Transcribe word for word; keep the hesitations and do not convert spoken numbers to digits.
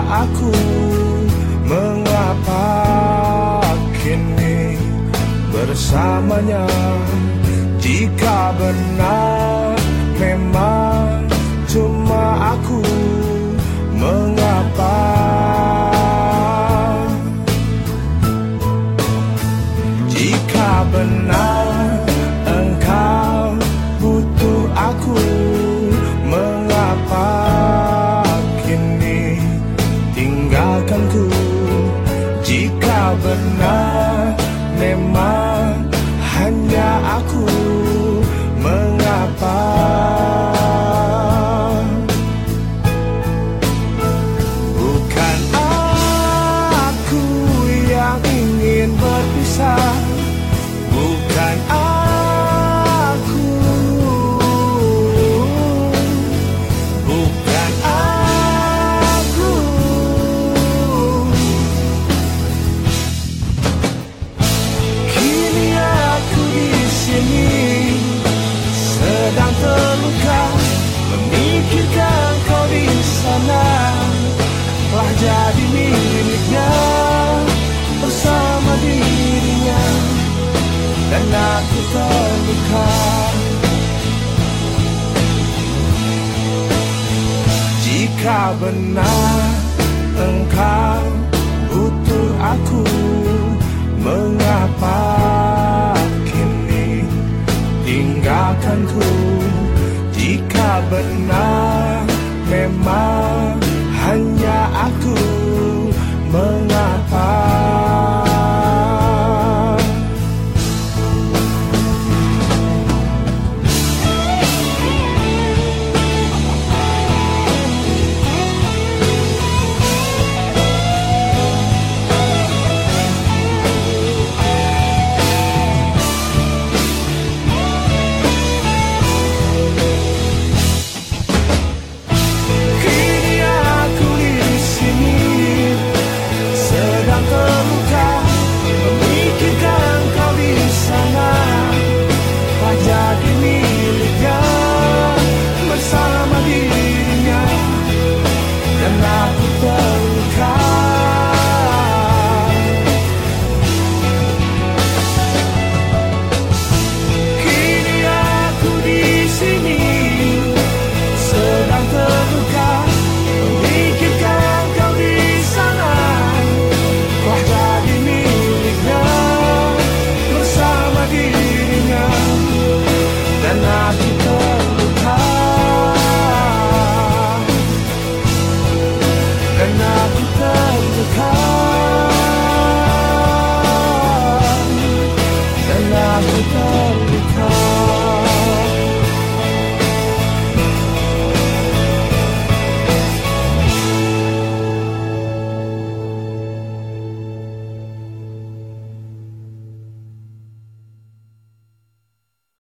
aku, mengapa kini bersamanya? Jika benar memang cuma aku, mengapa? Jika benar engkau butuh aku, mengapa kini tinggalkanku? Jika benar memang hanya aku, mengapa? Bukan aku yang ingin berpisah, bukan aku, bukan aku. Kini aku di sini sedang terluka, memikirkan kau di sana telah jadi miliknya bersama dirinya, dan aku terluka. Jika benar engkau butuh aku, mengapa kini tinggalkanku? Jika benar memang hanya aku, mengapa?